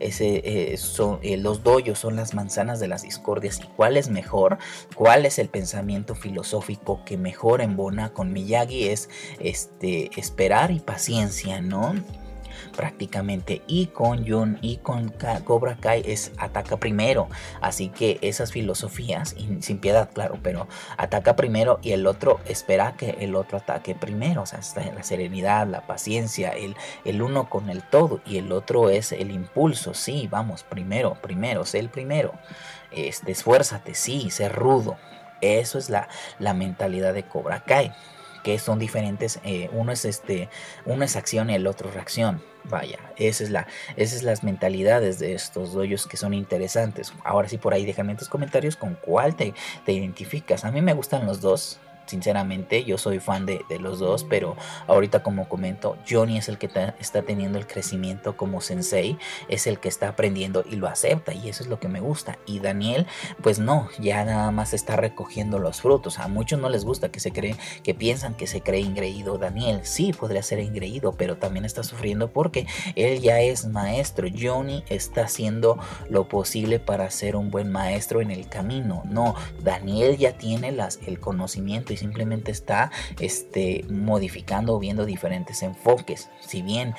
los dojos son las manzanas de las discordias, y cuál es mejor, cuál es el pensamiento filosófico que mejor embona con Miyagi, es esperar y paciencia, ¿no? Prácticamente, y con Jun y con Cobra Kai es ataca primero, así que esas filosofías, y sin piedad, claro, pero ataca primero y el otro espera que el otro ataque primero, o sea, está la serenidad, la paciencia, el uno con el todo, y el otro es el impulso. Sí, vamos, primero, sé el primero, esfuérzate, sí, sé rudo. Eso es la mentalidad de Cobra Kai, que son diferentes, uno es acción y el otro reacción. Vaya, esas es las mentalidades de estos dojos que son interesantes. Ahora sí, por ahí déjame en tus comentarios con cuál te identificas. A mí me gustan los dos. Sinceramente, yo soy fan de los dos, pero ahorita, como comento, Johnny es el que está teniendo el crecimiento como sensei, es el que está aprendiendo y lo acepta, y eso es lo que me gusta. Y Daniel, pues no, ya nada más está recogiendo los frutos. A muchos no les gusta que piensan que se cree engreído. Daniel sí podría ser engreído, pero también está sufriendo porque él ya es maestro. Johnny está haciendo lo posible para ser un buen maestro en el camino. No, Daniel ya tiene el conocimiento y simplemente está modificando o viendo diferentes enfoques. Si bien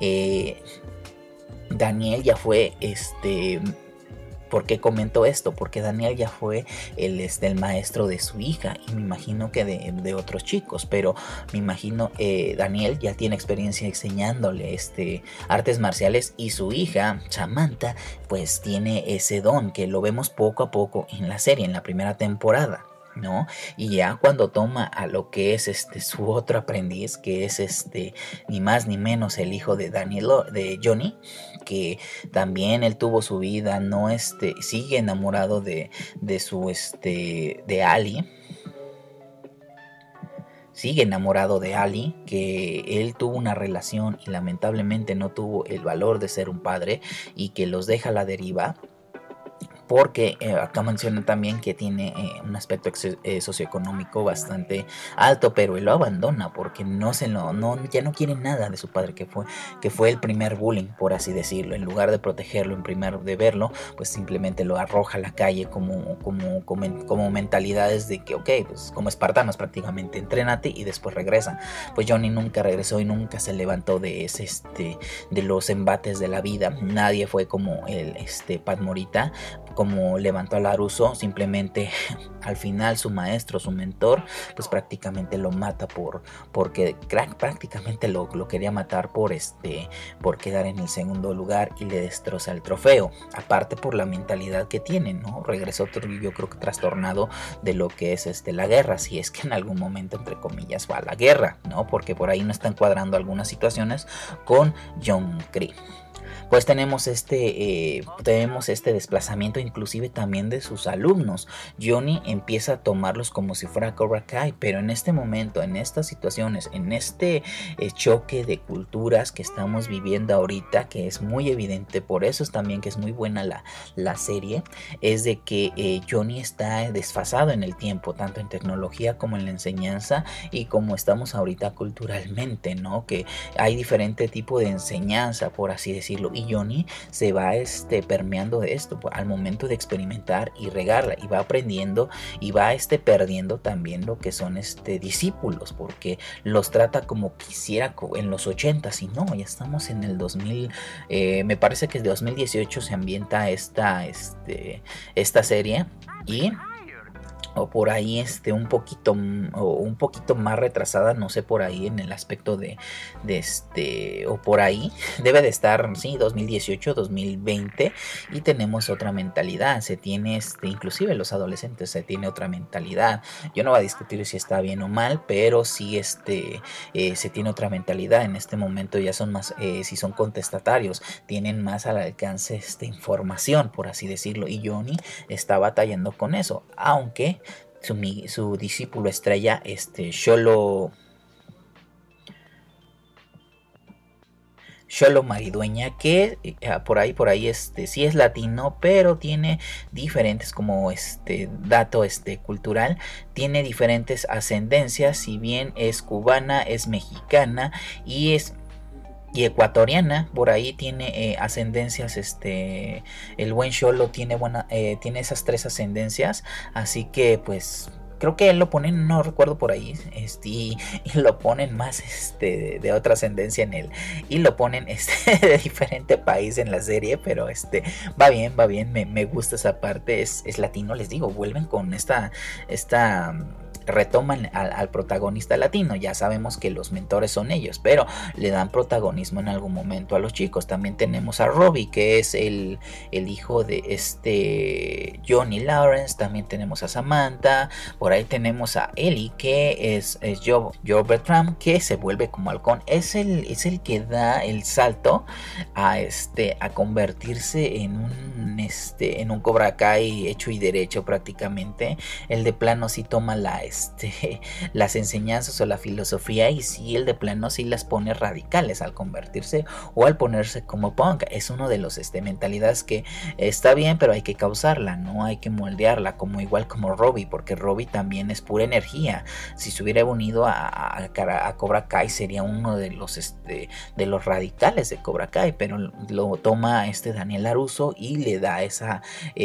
Daniel ya fue ¿por qué comento esto? Porque Daniel ya fue el maestro de su hija, y me imagino que de otros chicos, pero me imagino Daniel ya tiene experiencia enseñándole artes marciales, y su hija Samantha pues tiene ese don que lo vemos poco a poco en la serie, en la primera temporada, ¿no? Y ya cuando toma a lo que es su otro aprendiz, que es ni más ni menos el hijo de de Johnny, que también él tuvo su vida, no sigue enamorado de Ali. Sigue enamorado de Ali, que él tuvo una relación y lamentablemente no tuvo el valor de ser un padre, y que los deja a la deriva. Porque acá menciona también que tiene un aspecto socioeconómico bastante alto, pero él lo abandona porque ya no quiere nada de su padre, que fue el primer bullying, por así decirlo. En lugar de protegerlo, de verlo, pues simplemente lo arroja a la calle como mentalidades de que, ok, pues como espartanos prácticamente, entrénate y después regresa. Pues Johnny nunca regresó y nunca se levantó de de los embates de la vida. Nadie fue como el Pat Morita, como levantó a Laruso. Simplemente al final su maestro, su mentor, pues prácticamente lo mata porque prácticamente lo quería matar por quedar en el segundo lugar, y le destroza el trofeo. Aparte por la mentalidad que tiene, ¿no? Regresó, yo creo que trastornado de lo que es la guerra, si es que en algún momento, entre comillas, va a la guerra, ¿no? Porque por ahí no están cuadrando algunas situaciones con John Cree. Pues tenemos este desplazamiento inclusive también de sus alumnos. Johnny empieza a tomarlos como si fuera Cobra Kai, pero en este momento, en estas situaciones, en choque de culturas que estamos viviendo ahorita, que es muy evidente, por eso es también que es muy buena la serie, es de que Johnny está desfasado en el tiempo, tanto en tecnología como en la enseñanza, y como estamos ahorita culturalmente, ¿no? Que hay diferente tipo de enseñanza, por así decirlo, y Johnny se va permeando de esto al momento de experimentar y regarla, y va aprendiendo y va perdiendo también lo que son discípulos, porque los trata como quisiera en los 80s, y no, ya estamos en el 2000, me parece que es de 2018 se ambienta esta serie, y o por ahí un poquito más retrasada, no sé, por ahí en el aspecto de o por ahí debe de estar, sí, 2018, 2020, y tenemos otra mentalidad. Se tiene inclusive los adolescentes se tiene otra mentalidad. Yo no voy a discutir si está bien o mal, pero sí se tiene otra mentalidad. En este momento ya son más, si son contestatarios, tienen más al alcance información, por así decirlo, y Johnny está batallando con eso, aunque su discípulo estrella, Xolo Maridueña, que por ahí sí es latino, pero tiene diferentes, como dato cultural, tiene diferentes ascendencias. Si bien es cubana, es mexicana y ecuatoriana, por ahí tiene ascendencias. El buen Xolo tiene esas 3 ascendencias, así que pues creo que él lo ponen, no recuerdo por ahí, y lo ponen más de otra ascendencia en él, y lo ponen de diferente país en la serie, pero va bien, me gusta esa parte. Es latino, les digo, vuelven con esta retoman al protagonista latino. Ya sabemos que los mentores son ellos, pero le dan protagonismo en algún momento a los chicos. También tenemos a Robbie, que es el hijo de Johnny Lawrence. También tenemos a Samantha. Por ahí tenemos a Ellie, que es Joe Bertram, que se vuelve como halcón. Es el que da el salto a convertirse en un Cobra Kai hecho y derecho prácticamente. El de plano sí toma las enseñanzas o la filosofía, y sí, el de plano sí las pone radicales al convertirse o al ponerse como punk. Es uno de los mentalidades que está bien, pero hay que causarla, no hay que moldearla, igual como Robbie, porque Robbie también es pura energía. Si se hubiera unido a Cobra Kai, sería uno de los radicales de Cobra Kai, pero lo toma Daniel LaRusso y le da esa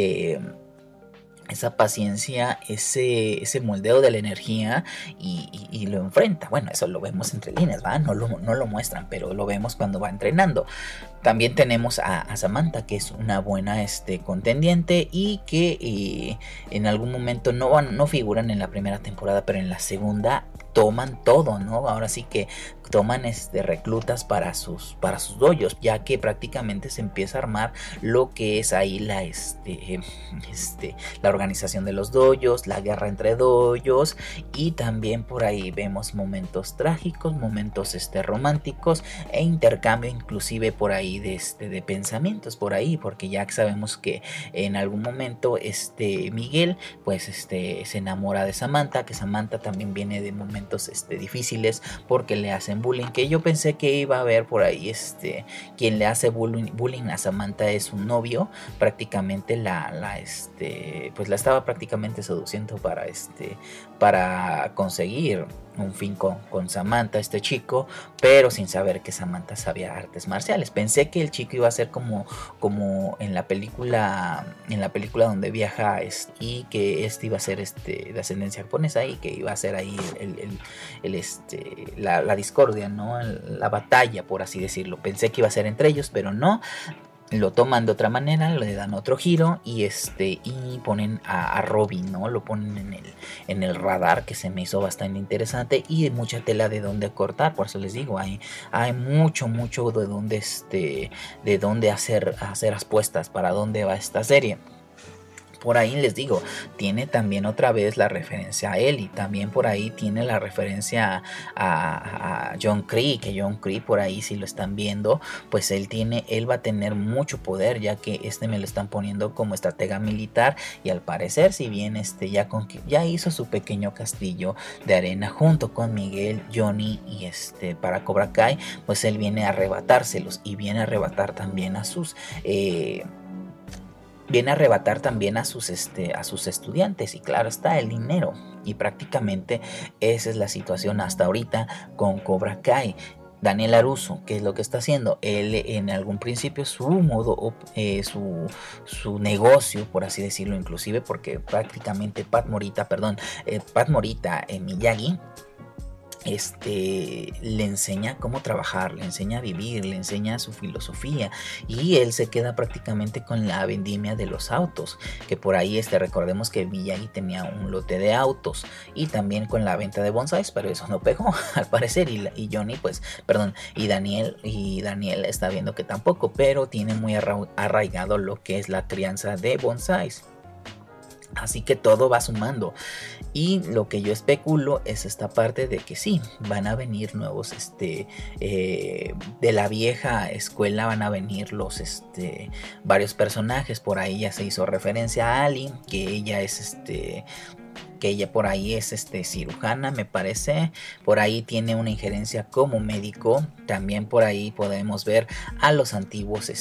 paciencia, ese moldeo de la energía, y lo enfrenta. Bueno, eso lo vemos entre líneas, ¿va? No lo muestran, pero lo vemos cuando va entrenando. También tenemos a Samantha, que es una buena contendiente, y que en algún momento no figuran en la primera temporada, pero en la segunda toman todo, ¿no? Ahora sí que toman reclutas para sus dojos, ya que prácticamente se empieza a armar lo que es ahí la organización de los dojos, la guerra entre dojos, y también por ahí vemos momentos trágicos, momentos románticos, e intercambio inclusive por ahí de pensamientos por ahí, porque ya sabemos que en algún momento Miguel pues se enamora de Samantha, que Samantha también viene de momentos difíciles porque le hacen bullying, que yo pensé que iba a haber por ahí quien le hace bullying a Samantha es un novio, prácticamente pues la estaba prácticamente seduciendo para conseguir un fin con Samantha, chico, pero sin saber que Samantha sabía artes marciales. Pensé que el chico iba a ser como en la película donde viaja, y que iba a ser de ascendencia japonesa, y que iba a ser ahí la discordia, ¿no? La batalla, por así decirlo. Pensé que iba a ser entre ellos, pero no. Lo toman de otra manera, le dan otro giro, y ponen a Robin, ¿no? Lo ponen en el radar, que se me hizo bastante interesante, y de mucha tela de dónde cortar. Por eso les digo, hay mucho de dónde hacer apuestas para dónde va esta serie. Por ahí les digo, tiene también otra vez la referencia a Ellie, también por ahí tiene la referencia a John Cree, que John Cree por ahí, si lo están viendo, pues él va a tener mucho poder, ya que me lo están poniendo como estratega militar, y al parecer, si bien ya hizo su pequeño castillo de arena junto con Miguel, Johnny y para Cobra Kai, pues él viene a arrebatárselos, y viene a arrebatar también a sus estudiantes, y claro está, el dinero, y prácticamente esa es la situación hasta ahorita con Cobra Kai. Daniel LaRusso, ¿qué es lo que está haciendo? Él en algún principio su negocio, por así decirlo, inclusive porque prácticamente Pat Morita Miyagi le enseña cómo trabajar, le enseña a vivir, le enseña su filosofía, y él se queda prácticamente con la vendimia de los autos, que por ahí recordemos que Miyagi tenía un lote de autos, y también con la venta de bonsáis, pero eso no pegó al parecer, y Johnny y Daniel está viendo que tampoco, pero tiene muy arraigado lo que es la crianza de bonsáis. Así que todo va sumando, y lo que yo especulo es esta parte de que sí, van a venir nuevos, de la vieja escuela van a venir varios personajes. Por ahí ya se hizo referencia a Ali, que ella por ahí es cirujana, me parece. Por ahí tiene una injerencia como médico. También por ahí podemos ver a los antiguos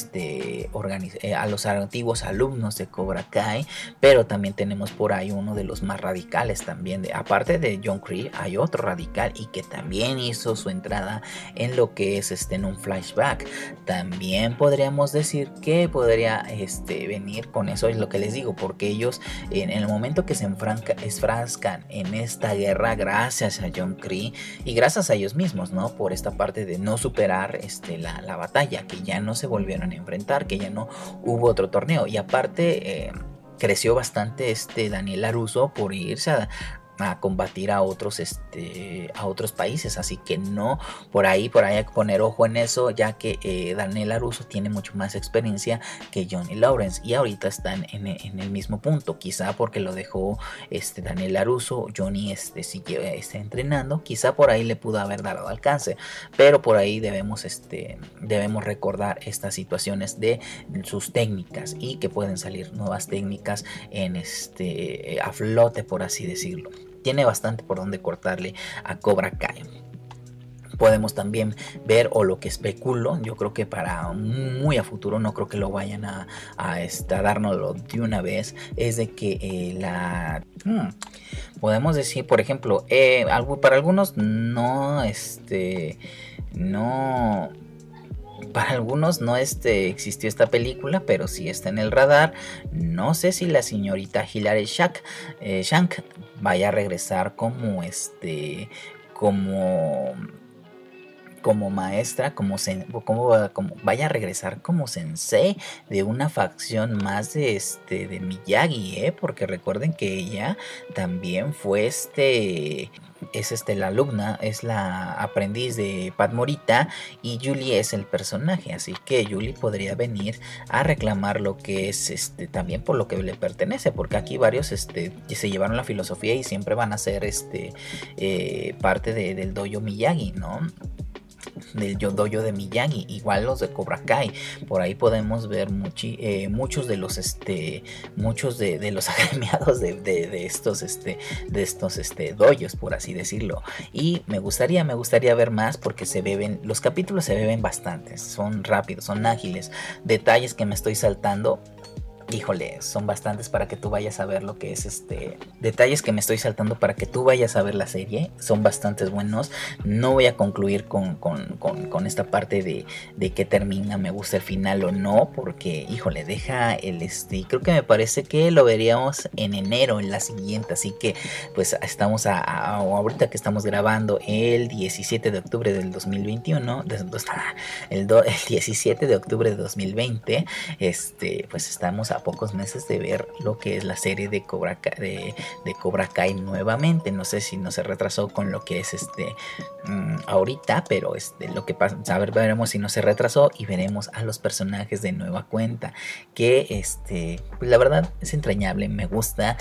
alumnos de Cobra Kai, pero también tenemos por ahí uno de los más radicales también, aparte de John Cree, hay otro radical y que también hizo su entrada en lo que es en un flashback. También podríamos decir que podría venir con eso, es lo que les digo, porque ellos en el momento que se enfrascan en esta guerra, gracias a John Cree y gracias a ellos mismos, ¿no? Por esta parte de no superar la batalla, que ya no se volvieron a enfrentar, que ya no hubo otro torneo, y aparte creció bastante Daniel LaRusso por irse a combatir a otros países, así que no, por ahí hay que poner ojo en eso, ya que Daniel LaRusso tiene mucho más experiencia que Johnny Lawrence, y ahorita están en el mismo punto, quizá porque lo dejó Daniel LaRusso, Johnny sigue entrenando, quizá por ahí le pudo haber dado alcance, pero por ahí debemos recordar estas situaciones de sus técnicas, y que pueden salir nuevas técnicas a flote, por así decirlo. Tiene bastante por donde cortarle a Cobra Kai. Podemos también ver, o lo que especulo, yo creo que para muy a futuro, no creo que lo vayan a dárnoslo de una vez, es de que podemos decir, por ejemplo, para algunos para algunos no existió esta película, pero sí está en el radar. No sé si la señorita Hilary Swank vaya a regresar como maestra, como vaya a regresar como sensei de una facción más de Miyagi, porque recuerden que ella también fue la alumna, es la aprendiz de Pat Morita, y Julie es el personaje, así que Julie podría venir a reclamar lo que es también por lo que le pertenece, porque aquí varios se llevaron la filosofía y siempre van a ser parte del dojo Miyagi, ¿no? Del dojo de Miyagi, igual los de Cobra Kai. Por ahí podemos ver muchos de los agremiados de estos dojos, por así decirlo, y me gustaría ver más, porque los capítulos se beben bastante, son rápidos, son ágiles, detalles que me estoy saltando. Híjole, son bastantes para que tú vayas a ver lo que es detalles que me estoy saltando para que tú vayas a ver la serie. Son bastantes buenos. No voy a concluir con esta parte de que termina, me gusta el final o no, porque híjole, deja creo que me parece que lo veríamos en enero, en la siguiente. Así que pues estamos ahorita que estamos grabando el 17 de octubre del 2021, el 17 de octubre de 2020, pues estamos a pocos meses de ver lo que es la serie de Cobra Kai nuevamente. No sé si no se retrasó con lo que es ahorita, pero lo que pasa, a ver, veremos si no se retrasó, y veremos a los personajes de nueva cuenta, que pues la verdad es entrañable. Me gusta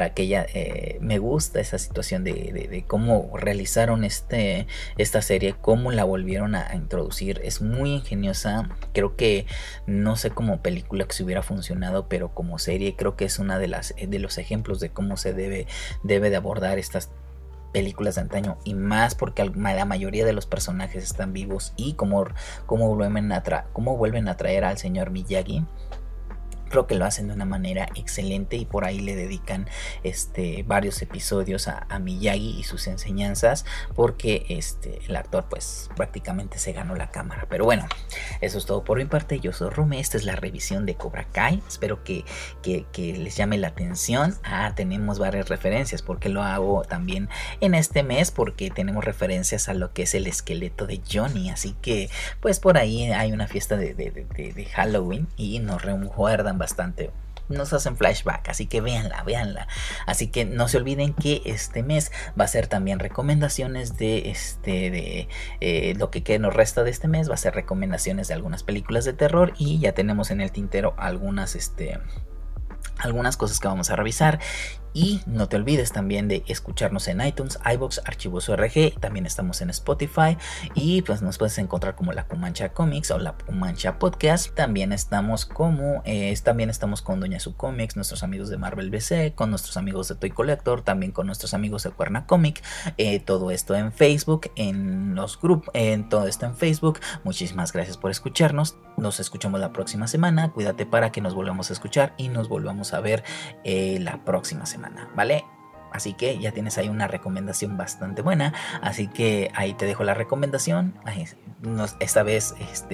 me gusta esa situación de cómo realizaron esta serie, cómo la volvieron a introducir. Es muy ingeniosa. Creo que no sé como película que se hubiera funcionado, pero como serie creo que es una de los ejemplos de cómo se debe de abordar estas películas de antaño, y más porque la mayoría de los personajes están vivos, y cómo vuelven a traer al señor Miyagi Creo que lo hacen de una manera excelente y por ahí le dedican varios episodios a Miyagi y sus enseñanzas, porque el actor pues prácticamente se ganó la cámara. Pero bueno, eso es todo por mi parte. Yo soy Rume, esta es la revisión de Cobra Kai. Espero que les llame la atención. Tenemos varias referencias, porque lo hago también en este mes, porque tenemos referencias a lo que es el esqueleto de Johnny. Así que pues por ahí hay una fiesta de Halloween y nos recuerdan bastante, nos hacen flashback, así que véanla. Así que no se olviden que este mes va a ser también recomendaciones de lo que nos resta de este mes. Va a ser recomendaciones de algunas películas de terror, y ya tenemos en el tintero algunas cosas que vamos a revisar. Y no te olvides también de escucharnos en iTunes, iVoox, Archivos ORG. También estamos en Spotify, y pues nos puedes encontrar como La Cumancha Comics o La Cumancha Podcast. También estamos con Doña Su Comics, nuestros amigos de Marvel BC, con nuestros amigos de Toy Collector, también con nuestros amigos de Cuerna Comic. Todo esto en Facebook, en los grupos, todo esto en Facebook. Muchísimas gracias por escucharnos. Nos escuchamos la próxima semana. Cuídate para que nos volvamos a escuchar y nos volvamos a ver la próxima semana, ¿vale? Así que ya tienes ahí una recomendación bastante buena. Así que ahí te dejo la recomendación. Esta vez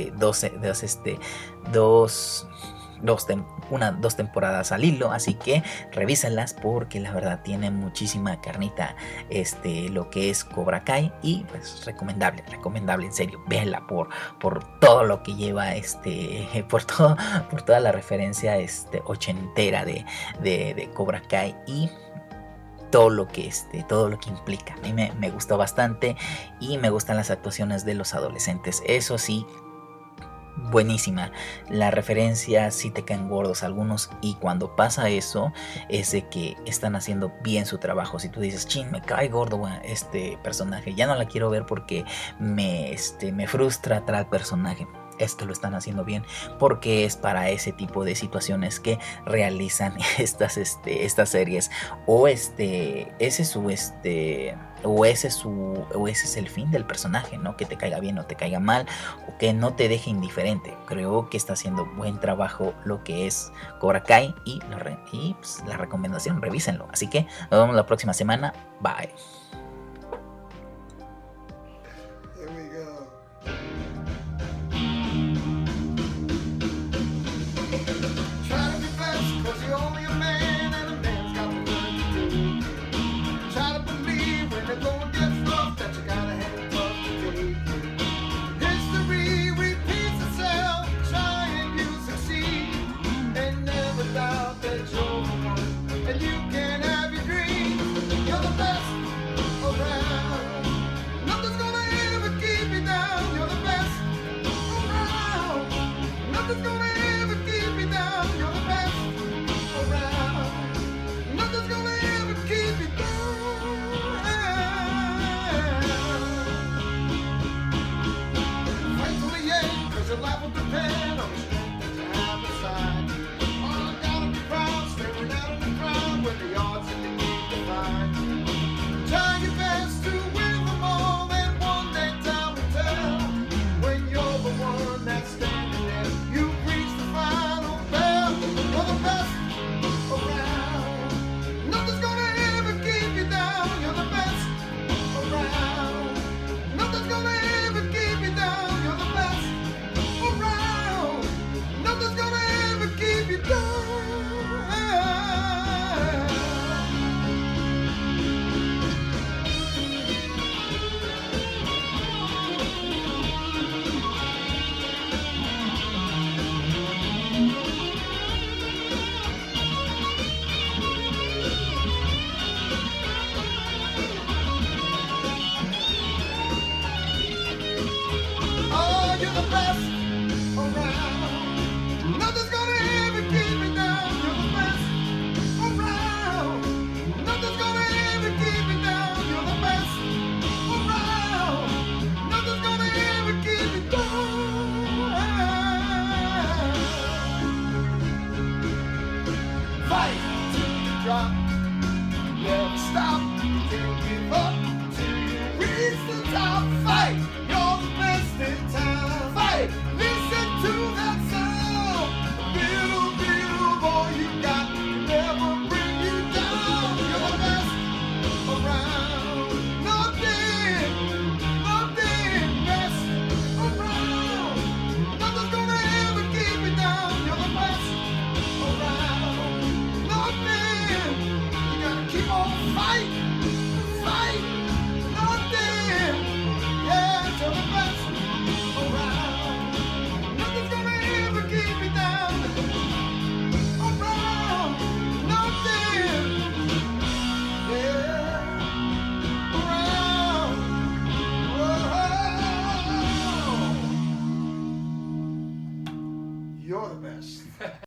dos temporadas al hilo, así que revísalas, porque la verdad tiene muchísima carnita lo que es Cobra Kai, y pues recomendable, en serio, véanla por todo lo que lleva por toda la referencia ochentera de Cobra Kai, y todo lo que implica. A mí me gustó bastante, y me gustan las actuaciones de los adolescentes. Eso sí, buenísima. La referencia sí te caen gordos algunos, y cuando pasa eso es de que están haciendo bien su trabajo. Si tú dices, chin, me cae gordo este personaje, ya no la quiero ver porque me frustra tal personaje, es que lo están haciendo bien, porque es para ese tipo de situaciones que realizan estas series, o ese es el fin del personaje, ¿no? Que te caiga bien o te caiga mal, o que no te deje indiferente. Creo que está haciendo buen trabajo lo que es Cobra Kai, y pues, la recomendación, revísenlo. Así que nos vemos la próxima semana. Bye. Fight! You're the best in town. Fight! You're the best.